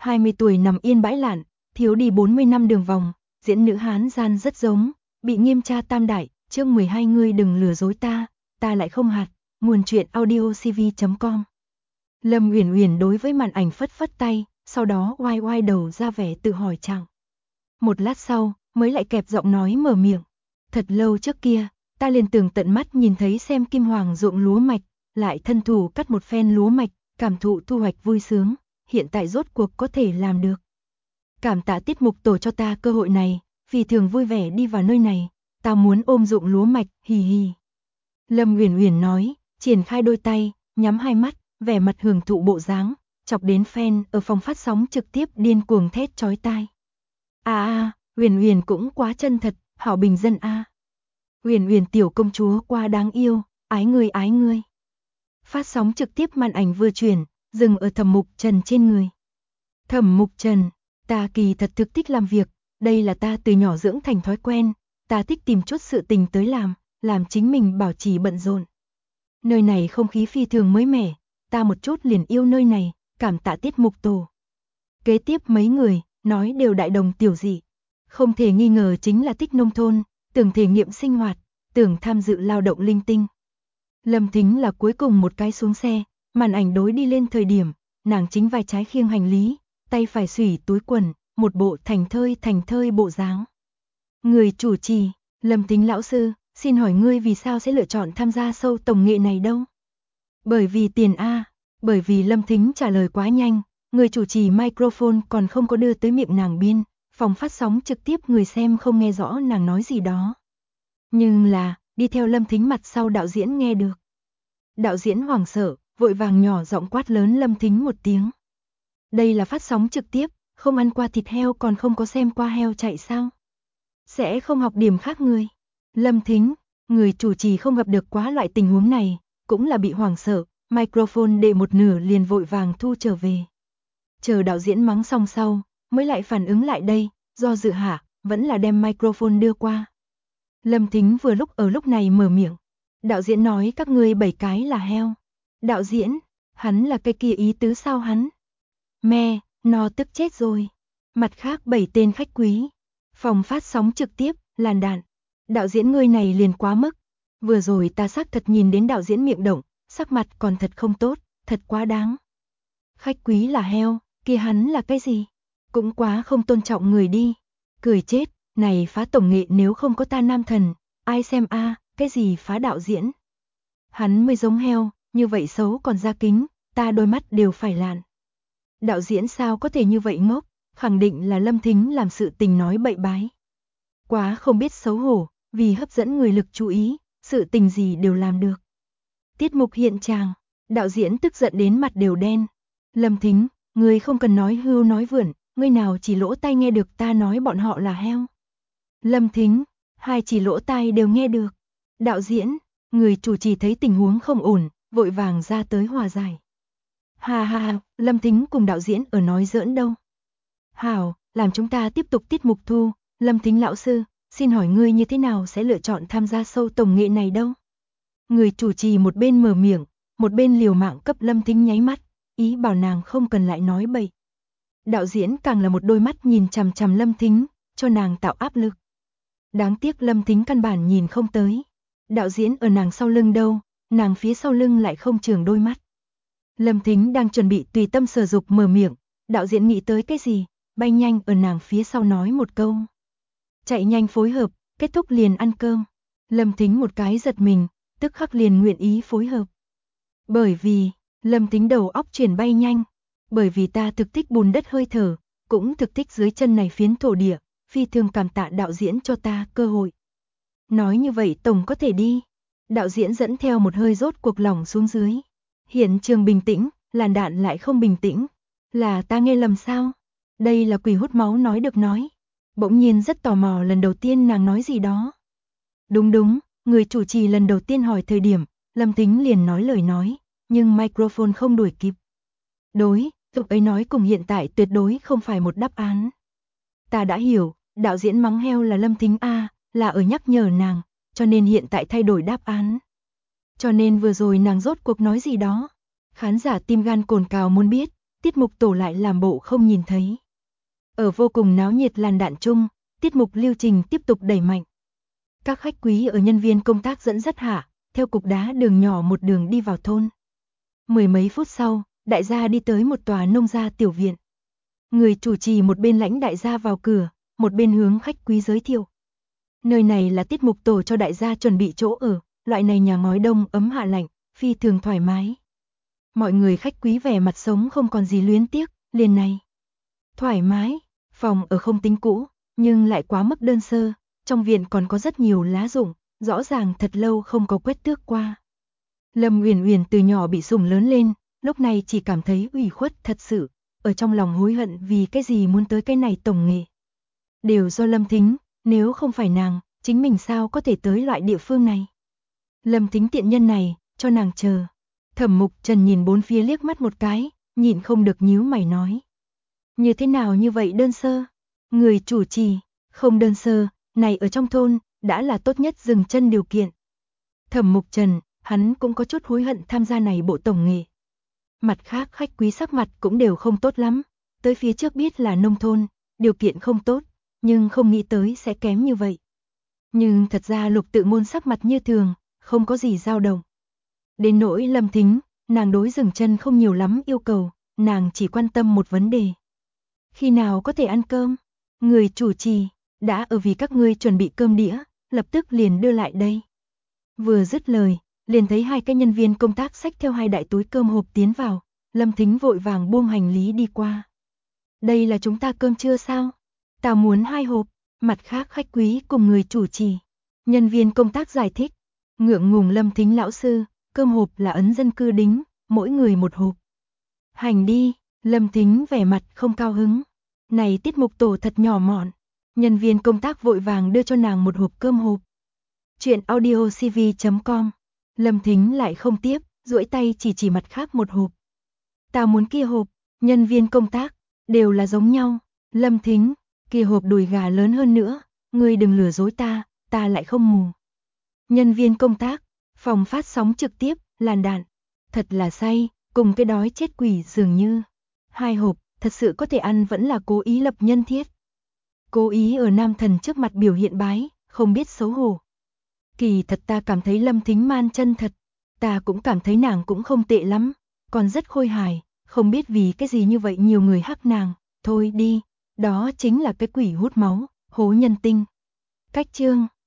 20 tuổi nằm yên bãi lạn, thiếu đi 40 năm đường vòng, diễn nữ Hán gian rất giống, bị nghiêm tra tam đại, chương 12 ngươi đừng lừa dối ta lại không hạt, nguồn truyện audiocv.com. Lâm Uyển Uyển đối với màn ảnh phất phất tay, sau đó oai oai đầu ra vẻ tự hỏi chàng. Một lát sau, mới lại kẹp giọng nói mở miệng. Thật lâu trước kia, ta liền tưởng tận mắt nhìn thấy xem Kim Hoàng ruộng lúa mạch, lại thân thủ cắt một phen lúa mạch, cảm thụ thu hoạch vui sướng, hiện tại rốt cuộc có thể làm được. Cảm tạ tiết mục tổ cho ta cơ hội này, vì thường vui vẻ đi vào nơi này, ta muốn ôm ruộng lúa mạch, hì hì. Lâm Uyển Uyển nói, triển khai đôi tay, nhắm hai mắt, vẻ mặt hưởng thụ bộ dáng, chọc đến fan ở phòng phát sóng trực tiếp điên cuồng thét chói tai. Uyển Uyển cũng quá chân thật, hảo bình dân a. Uyển Uyển tiểu công chúa quá đáng yêu, ái ngươi. Phát sóng trực tiếp màn ảnh vừa chuyển, dừng ở Thẩm Mục Trần trên người. Thẩm Mục Trần, ta kỳ thật thực thích làm việc, đây là ta từ nhỏ dưỡng thành thói quen, ta thích tìm chút sự tình tới làm chính mình bảo trì bận rộn. Nơi này không khí phi thường mới mẻ, ta một chút liền yêu nơi này, cảm tạ tiết mục tổ. Kế tiếp mấy người, nói đều đại đồng tiểu dị. Không thể nghi ngờ chính là thích nông thôn, tưởng thể nghiệm sinh hoạt, tưởng tham dự lao động linh tinh. Lâm Thính là cuối cùng một cái xuống xe, màn ảnh đối đi lên thời điểm, nàng chính vai trái khiêng hành lý, tay phải xủy túi quần, một bộ thành thơi bộ dáng. Người chủ trì, Lâm Thính lão sư, xin hỏi ngươi vì sao sẽ lựa chọn tham gia show tổng nghệ này đâu? Bởi vì tiền a. Bởi vì Lâm Thính trả lời quá nhanh, người chủ trì microphone còn không có đưa tới miệng nàng biên, phòng phát sóng trực tiếp người xem không nghe rõ nàng nói gì đó. Nhưng là, đi theo Lâm Thính mặt sau đạo diễn nghe được. Đạo diễn hoảng sợ, vội vàng nhỏ giọng quát lớn Lâm Thính một tiếng. Đây là phát sóng trực tiếp, không ăn qua thịt heo còn không có xem qua heo chạy sao? Sẽ không học điểm khác người. Lâm Thính, người chủ trì không gặp được quá loại tình huống này, cũng là bị hoảng sợ, microphone để một nửa liền vội vàng thu trở về. Chờ đạo diễn mắng xong sau, mới lại phản ứng lại đây, do dự hạ, vẫn là đem microphone đưa qua. Lâm Thính vừa ở lúc này mở miệng. Đạo diễn nói các ngươi 7 cái là heo. Đạo diễn, hắn là cái kia ý tứ sao hắn? Me, nó tức chết rồi. Mặt khác 7 tên khách quý. Phòng phát sóng trực tiếp, làn đạn. Đạo diễn ngươi này liền quá mức. Vừa rồi ta xác thật nhìn đến đạo diễn miệng động, sắc mặt còn thật không tốt, thật quá đáng. Khách quý là heo, kia hắn là cái gì? Cũng quá không tôn trọng người đi. Cười chết, này phá tổng nghệ nếu không có ta nam thần, ai xem a, cái gì phá đạo diễn? Hắn mới giống heo, như vậy xấu còn ra kính, ta đôi mắt đều phải lạn. Đạo diễn sao có thể như vậy ngốc, khẳng định là Lâm Thính làm sự tình nói bậy bái. Quá không biết xấu hổ, vì hấp dẫn người lực chú ý, sự tình gì đều làm được. Tiết mục hiện tràng, đạo diễn tức giận đến mặt đều đen. Lâm Thính, ngươi không cần nói hưu nói vượn, ngươi nào chỉ lỗ tai nghe được ta nói bọn họ là heo. Lâm Thính, hai chỉ lỗ tai đều nghe được. Đạo diễn, người chủ trì thấy tình huống không ổn, vội vàng ra tới hòa giải. Ha, Lâm Thính cùng đạo diễn ở nói giỡn đâu. Hảo, làm chúng ta tiếp tục tiết mục thu, Lâm Thính lão sư, xin hỏi ngươi như thế nào sẽ lựa chọn tham gia show tổng nghệ này đâu? Người chủ trì một bên mở miệng, một bên liều mạng cấp Lâm Thính nháy mắt, ý bảo nàng không cần lại nói bậy. Đạo diễn càng là một đôi mắt nhìn chằm chằm Lâm Thính, cho nàng tạo áp lực. Đáng tiếc Lâm Thính căn bản nhìn không tới. Đạo diễn ở nàng sau lưng đâu, nàng phía sau lưng lại không chừng đôi mắt. Lâm Thính đang chuẩn bị tùy tâm sở dục mở miệng, đạo diễn nghĩ tới cái gì, bay nhanh ở nàng phía sau nói một câu. Chạy nhanh phối hợp, kết thúc liền ăn cơm. Lâm Thính một cái giật mình, tức khắc liền nguyện ý phối hợp. Bởi vì, Lâm Thính đầu óc chuyển bay nhanh, bởi vì ta thực thích bùn đất hơi thở, cũng thực thích dưới chân này phiến thổ địa, phi thường cảm tạ đạo diễn cho ta cơ hội. Nói như vậy tổng có thể đi. Đạo diễn dẫn theo một hơi rốt cuộc lỏng xuống dưới. Hiện trường bình tĩnh, làn đạn lại không bình tĩnh. Là ta nghe lầm sao? Đây là quỷ hút máu nói được nói. Bỗng nhiên rất tò mò lần đầu tiên nàng nói gì đó. Đúng, người chủ trì lần đầu tiên hỏi thời điểm, Lâm Thính liền nói lời nói, nhưng microphone không đuổi kịp. Đối, tục ấy nói cùng hiện tại tuyệt đối không phải một đáp án. Ta đã hiểu, đạo diễn mắng heo là Lâm Thính a, là ở nhắc nhở nàng, cho nên hiện tại thay đổi đáp án. Cho nên vừa rồi nàng rốt cuộc nói gì đó. Khán giả tim gan cồn cào muốn biết, tiết mục tổ lại làm bộ không nhìn thấy. Ở vô cùng náo nhiệt làn đạn chung, tiết mục lưu trình tiếp tục đẩy mạnh. Các khách quý ở nhân viên công tác dẫn dắt hạ, theo cục đá đường nhỏ một đường đi vào thôn. Mười mấy phút sau, đại gia đi tới một tòa nông gia tiểu viện. Người chủ trì một bên lãnh đại gia vào cửa, một bên hướng khách quý giới thiệu. Nơi này là tiết mục tổ cho đại gia chuẩn bị chỗ ở, loại này nhà ngói đông ấm hạ lạnh, phi thường thoải mái. Mọi người khách quý vẻ mặt sống không còn gì luyến tiếc, liền này. Thoải mái, phòng ở không tính cũ, nhưng lại quá mức đơn sơ, trong viện còn có rất nhiều lá rụng, rõ ràng thật lâu không có quét tước qua. Lâm Uyển Uyển từ nhỏ bị sủng lớn lên, lúc này chỉ cảm thấy ủy khuất thật sự, ở trong lòng hối hận vì cái gì muốn tới cái này tổng nghệ. Đều do Lâm Thính, nếu không phải nàng, chính mình sao có thể tới loại địa phương này. Lâm Thính tiện nhân này, cho nàng chờ. Thẩm Mục Trần nhìn bốn phía liếc mắt một cái, nhịn không được nhíu mày nói. Như thế nào như vậy đơn sơ? Người chủ trì, không đơn sơ, này ở trong thôn, đã là tốt nhất dừng chân điều kiện. Thẩm Mục Trần, hắn cũng có chút hối hận tham gia này bộ tổng nghệ. Mặt khác khách quý sắc mặt cũng đều không tốt lắm, tới phía trước biết là nông thôn, điều kiện không tốt, nhưng không nghĩ tới sẽ kém như vậy. Nhưng thật ra Lục Tự Ngôn sắc mặt như thường, không có gì dao động. Đến nỗi Lâm Thính, nàng đối dừng chân không nhiều lắm yêu cầu, nàng chỉ quan tâm một vấn đề. Khi nào có thể ăn cơm? Người chủ trì, đã ở vì các ngươi chuẩn bị cơm đĩa, lập tức liền đưa lại đây. Vừa dứt lời, liền thấy hai cái nhân viên công tác xách theo hai đại túi cơm hộp tiến vào, Lâm Thính vội vàng buông hành lý đi qua. Đây là chúng ta cơm trưa sao? Ta muốn 2 hộp, mặt khác khách quý cùng người chủ trì. Nhân viên công tác giải thích, ngượng ngùng Lâm Thính lão sư, cơm hộp là ấn dân cư đính, mỗi người một hộp. Hành đi, Lâm Thính vẻ mặt không cao hứng. Này tiết mục tổ thật nhỏ mọn. Nhân viên công tác vội vàng đưa cho nàng một hộp cơm hộp. Chuyện audiocv.com. Lâm Thính lại không tiếp, duỗi tay chỉ mặt khác một hộp. Ta muốn kia hộp, nhân viên công tác, đều là giống nhau. Lâm Thính, kia hộp đùi gà lớn hơn nữa, ngươi đừng lừa dối ta lại không mù. Nhân viên công tác, phòng phát sóng trực tiếp, làn đạn. Thật là say, cùng cái đói chết quỷ dường như. 2 hộp, thật sự có thể ăn vẫn là cố ý lập nhân thiết. Cố ý ở nam thần trước mặt biểu hiện bái, không biết xấu hổ. Kỳ thật ta cảm thấy Lâm Thính man chân thật, ta cũng cảm thấy nàng cũng không tệ lắm, còn rất khôi hài, không biết vì cái gì như vậy nhiều người hắc nàng, thôi đi, đó chính là cái quỷ hút máu, hố nhân tinh. Cách chương